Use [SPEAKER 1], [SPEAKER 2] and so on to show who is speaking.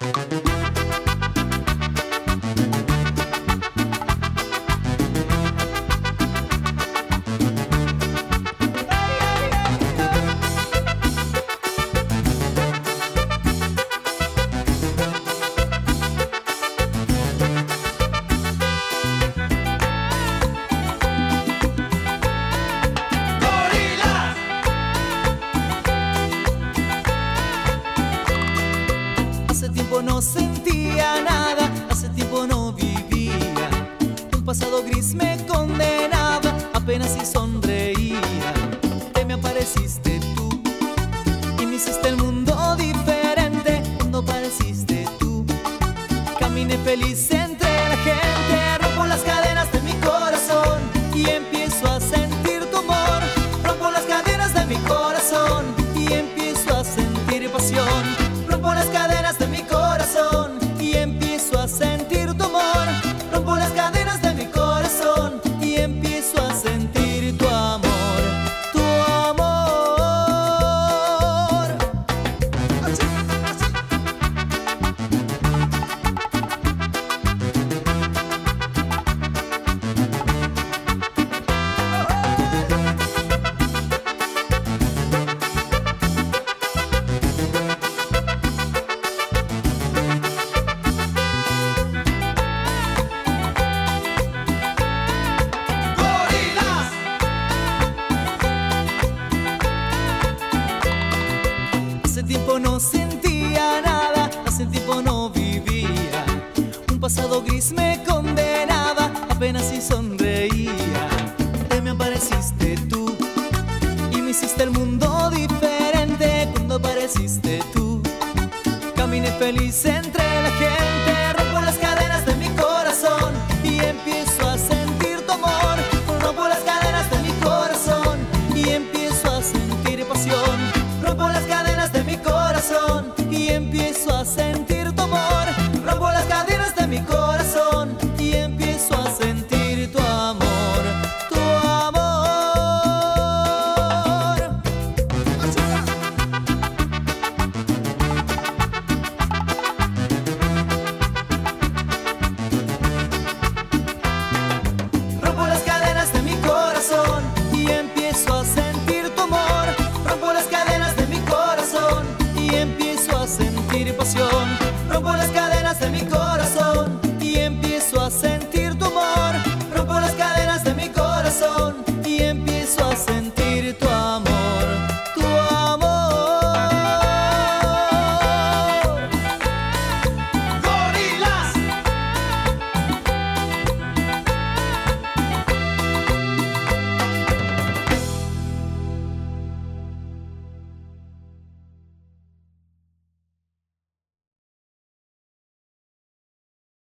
[SPEAKER 1] Hace tiempo no sentía nada, hace tiempo no vivía. Un pasado gris me condenaba, apenas si sonreía. Te me apareciste tú y me hiciste el mundo diferente. Cuando apareciste tú, caminé feliz entre la gente. Rompo las cadenas de mi corazón y empiezo a sentir tu amor. Rompo las cadenas de mi corazón y empiezo a sentir pasión. Rompo las cadenas de mi corazón y empiezo a sentir tu amor. Rompo las cadenas de mi corazón y empiezo a sentir tu amor, tu amor. Hace tiempo no sentía nada, hace tiempo no vivía. Un pasado gris me condenaba, apenas si sonreía. Te me apareciste tú y me hiciste el mundo diferente. Cuando apareciste tú, caminé feliz entre la gente. Rompo las cadenas de mi corazón y empiezo a sentir tu amor. Rompo las cadenas de mi corazón y empiezo a sentir pasión. Rompo las cadenas de mi corazón y empiezo a sentir tu amor. Rompo las cadenas de mi corazón y empiezo a sentir tu amor, tu amor. Rompo las cadenas de mi corazón y empiezo a sentir tu amor. Rompo las cadenas de mi corazón y empiezo a sentir pasión. Rompo las cadenas de mi corazón.